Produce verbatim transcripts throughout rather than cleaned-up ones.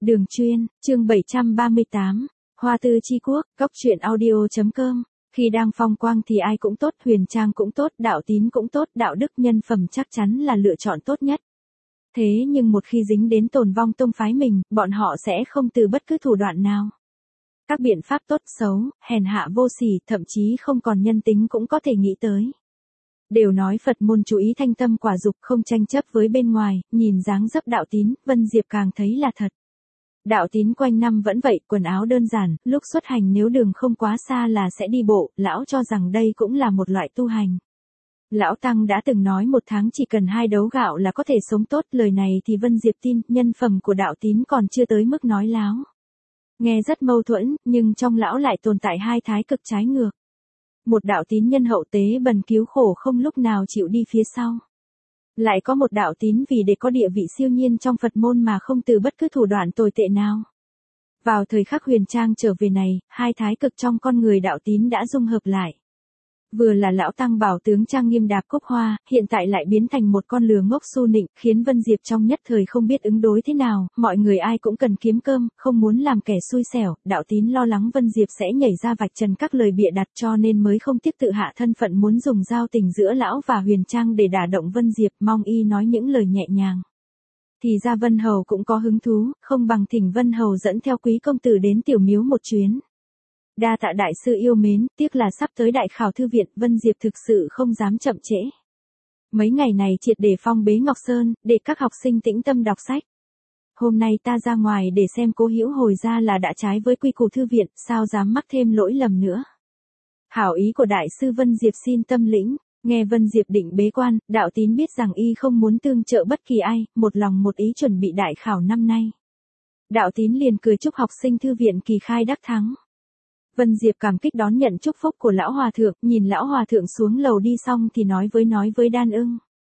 Đường chuyên, chương bảy trăm ba mươi tám, Hoa Tư Chi Quốc, Cóc truyện audio chấm com. Khi đang phong quang thì ai cũng tốt, Huyền Trang cũng tốt, đạo tín cũng tốt, đạo đức nhân phẩm chắc chắn là lựa chọn tốt nhất. Thế nhưng một khi dính đến tồn vong tông phái mình, bọn họ sẽ không từ bất cứ thủ đoạn nào. Các biện pháp tốt xấu, hèn hạ vô sỉ, thậm chí không còn nhân tính cũng có thể nghĩ tới. Đều nói Phật môn chú ý thanh tâm quả dục, không tranh chấp với bên ngoài, nhìn dáng dấp đạo tín, Vân Diệp càng thấy là thật. Đạo tín quanh năm vẫn vậy, quần áo đơn giản, lúc xuất hành nếu đường không quá xa là sẽ đi bộ, lão cho rằng đây cũng là một loại tu hành. Lão Tăng đã từng nói một tháng chỉ cần hai đấu gạo là có thể sống tốt, lời này thì Vân Diệp tin, nhân phẩm của đạo tín còn chưa tới mức nói láo. Nghe rất mâu thuẫn, nhưng trong lão lại tồn tại hai thái cực trái ngược. Một đạo tín nhân hậu tế bần cứu khổ không lúc nào chịu đi phía sau. Lại có một đạo tín vì để có địa vị siêu nhiên trong Phật môn mà không từ bất cứ thủ đoạn tồi tệ nào. Vào thời khắc Huyền Trang trở về này, hai thái cực trong con người đạo tín đã dung hợp lại. Vừa là lão tăng bảo tướng trang nghiêm đạp cúc hoa, hiện tại lại biến thành một con lừa ngốc su nịnh, khiến Vân Diệp trong nhất thời không biết ứng đối thế nào, mọi người ai cũng cần kiếm cơm, không muốn làm kẻ xui xẻo, đạo tín lo lắng Vân Diệp sẽ nhảy ra vạch trần các lời bịa đặt cho nên mới không tiếc tự hạ thân phận muốn dùng giao tình giữa lão và Huyền Trang để đả động Vân Diệp, mong y nói những lời nhẹ nhàng. Thì ra Vân Hầu cũng có hứng thú, không bằng thỉnh Vân Hầu dẫn theo quý công tử đến tiểu miếu một chuyến. Đa tạ đại sư yêu mến, tiếc là sắp tới đại khảo thư viện, Vân Diệp thực sự không dám chậm trễ. Mấy ngày này triệt để phong bế Ngọc Sơn, để các học sinh tĩnh tâm đọc sách. Hôm nay ta ra ngoài để xem Cố Hữu hồi ra là đã trái với quy củ thư viện, sao dám mắc thêm lỗi lầm nữa. Hảo ý của đại sư Vân Diệp xin tâm lĩnh, nghe Vân Diệp định bế quan, đạo tín biết rằng y không muốn tương trợ bất kỳ ai, một lòng một ý chuẩn bị đại khảo năm nay. Đạo tín liền cười chúc học sinh thư viện kỳ khai đắc thắng. Vân Diệp cảm kích đón nhận chúc phúc của lão hòa thượng, nhìn lão hòa thượng xuống lầu đi xong thì nói với nói với Đan Ưng.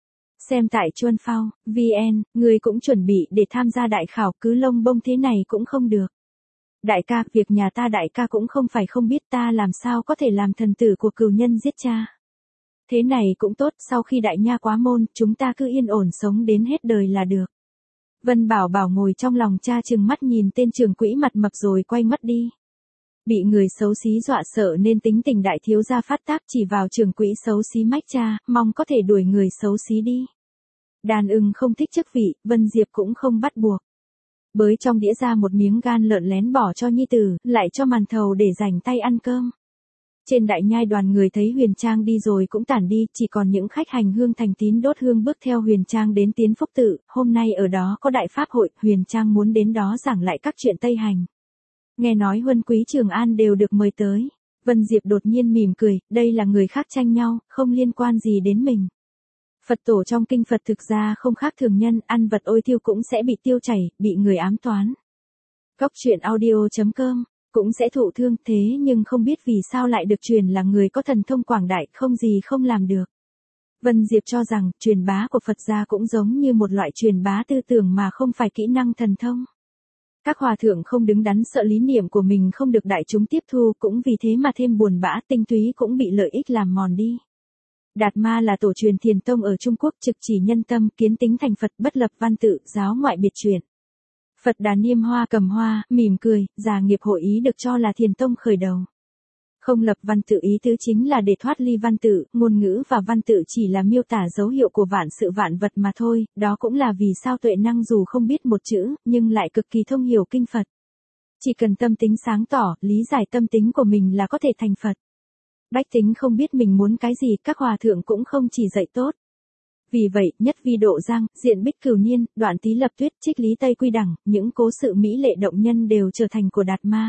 Xem tại Chuân Phao, vn, người cũng chuẩn bị để tham gia đại khảo, cứ lông bông thế này cũng không được. Đại ca, việc nhà ta đại ca cũng không phải không biết, ta làm sao có thể làm thần tử của cừu nhân giết cha. Thế này cũng tốt, sau khi đại nha quá môn, chúng ta cứ yên ổn sống đến hết đời là được. Vân Bảo Bảo ngồi trong lòng cha chừng mắt nhìn tên trưởng quỹ mặt mập rồi quay mất đi. Bị người xấu xí dọa sợ nên tính tình đại thiếu gia phát tác, chỉ vào trưởng quỹ xấu xí mách cha, mong có thể đuổi người xấu xí đi. Đàn Ưng không thích chức vị, Vân Diệp cũng không bắt buộc. Bới trong đĩa ra một miếng gan lợn lén bỏ cho nhi tử, lại cho màn thầu để rảnh tay ăn cơm. Trên đại nhai đoàn người thấy Huyền Trang đi rồi cũng tản đi, chỉ còn những khách hành hương thành tín đốt hương bước theo Huyền Trang đến Tiến Phúc Tự, hôm nay ở đó có đại pháp hội, Huyền Trang muốn đến đó giảng lại các chuyện Tây Hành. Nghe nói huân quý Trường An đều được mời tới. Vân Diệp đột nhiên mỉm cười, đây là người khác tranh nhau, không liên quan gì đến mình. Phật tổ trong kinh Phật thực ra không khác thường nhân, ăn vật ôi thiêu cũng sẽ bị tiêu chảy, bị người ám toán. Cóc truyện audio chấm com, cũng sẽ thụ thương, thế nhưng không biết vì sao lại được truyền là người có thần thông quảng đại, không gì không làm được. Vân Diệp cho rằng, truyền bá của Phật gia cũng giống như một loại truyền bá tư tưởng mà không phải kỹ năng thần thông. Các hòa thượng không đứng đắn sợ lý niệm của mình không được đại chúng tiếp thu, cũng vì thế mà thêm buồn bã, tinh túy cũng bị lợi ích làm mòn đi. Đạt Ma là tổ truyền Thiền Tông ở Trung Quốc, trực chỉ nhân tâm, kiến tính thành Phật, bất lập văn tự, giáo ngoại biệt truyền. Phật Đà Niêm Hoa cầm hoa, mỉm cười, già nghiệp hội ý được cho là Thiền Tông khởi đầu. Không lập văn tự ý tứ chính là để thoát ly văn tự, ngôn ngữ và văn tự chỉ là miêu tả dấu hiệu của vạn sự vạn vật mà thôi, đó cũng là vì sao Tuệ Năng dù không biết một chữ, nhưng lại cực kỳ thông hiểu kinh Phật. Chỉ cần tâm tính sáng tỏ, lý giải tâm tính của mình là có thể thành Phật. Bách tính không biết mình muốn cái gì, các hòa thượng cũng không chỉ dạy tốt. Vì vậy, nhất vi độ giang, diện bích cửu niên, đoạn tý lập tuyết, trích lý tây quy đẳng, những cố sự mỹ lệ động nhân đều trở thành của Đạt Ma.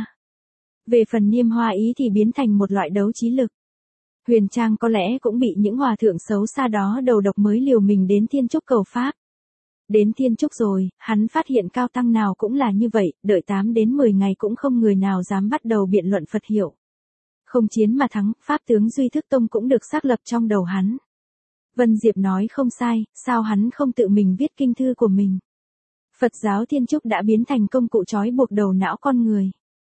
Về phần Niêm Hoa ý thì biến thành một loại đấu trí lực. Huyền Trang có lẽ cũng bị những hòa thượng xấu xa đó đầu độc mới liều mình đến Thiên Trúc cầu pháp. Đến Thiên Trúc rồi, hắn phát hiện cao tăng nào cũng là như vậy, đợi tám đến mười ngày cũng không người nào dám bắt đầu biện luận Phật hiệu. Không chiến mà thắng, pháp tướng Duy Thức Tông cũng được xác lập trong đầu hắn. Vân Diệp nói không sai, sao hắn không tự mình viết kinh thư của mình. Phật giáo Thiên Trúc đã biến thành công cụ trói buộc đầu não con người.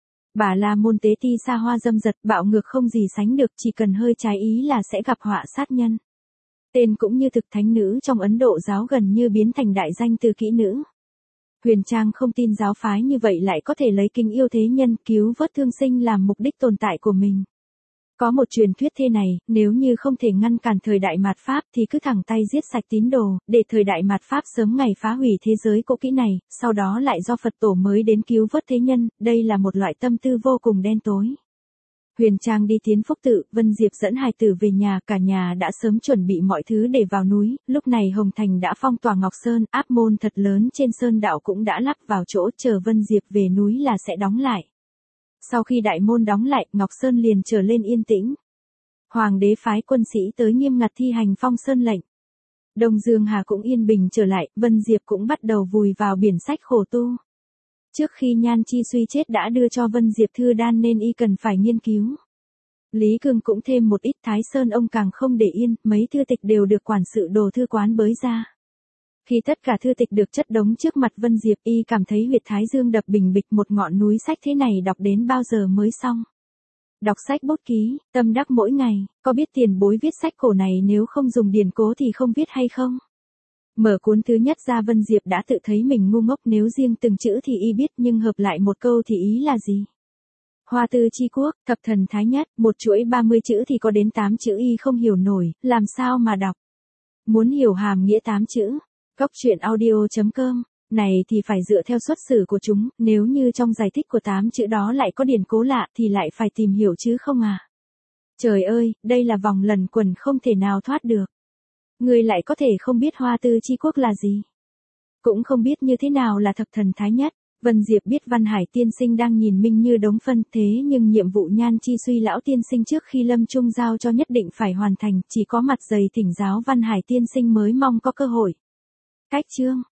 Bà là môn tế ti xa hoa dâm dật, bạo ngược không gì sánh được, chỉ cần hơi trái ý là sẽ gặp họa sát nhân. Tên cũng như thực thánh nữ trong Ấn Độ giáo gần như biến thành đại danh từ kỹ nữ. Huyền Trang không tin giáo phái như vậy lại có thể lấy kính yêu thế nhân cứu vớt thương sinh làm mục đích tồn tại của mình. Có một truyền thuyết thế này, nếu như không thể ngăn cản thời đại mạt Pháp thì cứ thẳng tay giết sạch tín đồ, để thời đại mạt Pháp sớm ngày phá hủy thế giới cũ kỹ này, sau đó lại do Phật tổ mới đến cứu vớt thế nhân, đây là một loại tâm tư vô cùng đen tối. Huyền Trang đi tiến Phúc Tự, Vân Diệp dẫn hài tử về nhà, cả nhà đã sớm chuẩn bị mọi thứ để vào núi, lúc này Hồng Thành đã phong tỏa Ngọc Sơn, áp môn thật lớn trên sơn đạo cũng đã lắp vào chỗ, chờ Vân Diệp về núi là sẽ đóng lại. Sau khi đại môn đóng lại, Ngọc Sơn liền trở lên yên tĩnh. Hoàng đế phái quân sĩ tới nghiêm ngặt thi hành phong sơn lệnh. Đông Dương Hà cũng yên bình trở lại, Vân Diệp cũng bắt đầu vùi vào biển sách khổ tu. Trước khi Nhan Chi Suy chết đã đưa cho Vân Diệp thư đan nên y cần phải nghiên cứu. Lý Cương cũng thêm một ít, Thái Sơn ông càng không để yên, mấy thư tịch đều được quản sự đồ thư quán bới ra. Khi tất cả thư tịch được chất đống trước mặt Vân Diệp, y cảm thấy huyệt thái dương đập bình bịch, một ngọn núi sách thế này đọc đến bao giờ mới xong. Đọc sách bút ký, tâm đắc mỗi ngày, có biết tiền bối viết sách cổ này nếu không dùng điển cố thì không viết hay không? Mở cuốn thứ nhất ra Vân Diệp đã tự thấy mình ngu ngốc, nếu riêng từng chữ thì y biết nhưng hợp lại một câu thì ý là gì? Hoa tư chi quốc, thập thần thái nhất, một chuỗi ba mươi chữ thì có đến tám chữ y không hiểu nổi, làm sao mà đọc? Muốn hiểu hàm nghĩa tám chữ, Cóc truyện audio chấm com, này thì phải dựa theo xuất xử của chúng, nếu như trong giải thích của tám chữ đó lại có điển cố lạ thì lại phải tìm hiểu chứ không à? Trời ơi, đây là vòng lẩn quẩn không thể nào thoát được. Người lại có thể không biết hoa tư chi quốc là gì? Cũng không biết như thế nào là thập thần thái nhất. Vân Diệp biết Văn Hải tiên sinh đang nhìn mình như đống phân, thế nhưng nhiệm vụ Nhan Chi Suy lão tiên sinh trước khi lâm chung giao cho nhất định phải hoàn thành, chỉ có mặt dày thỉnh giáo Văn Hải tiên sinh mới mong có cơ hội. Cách chương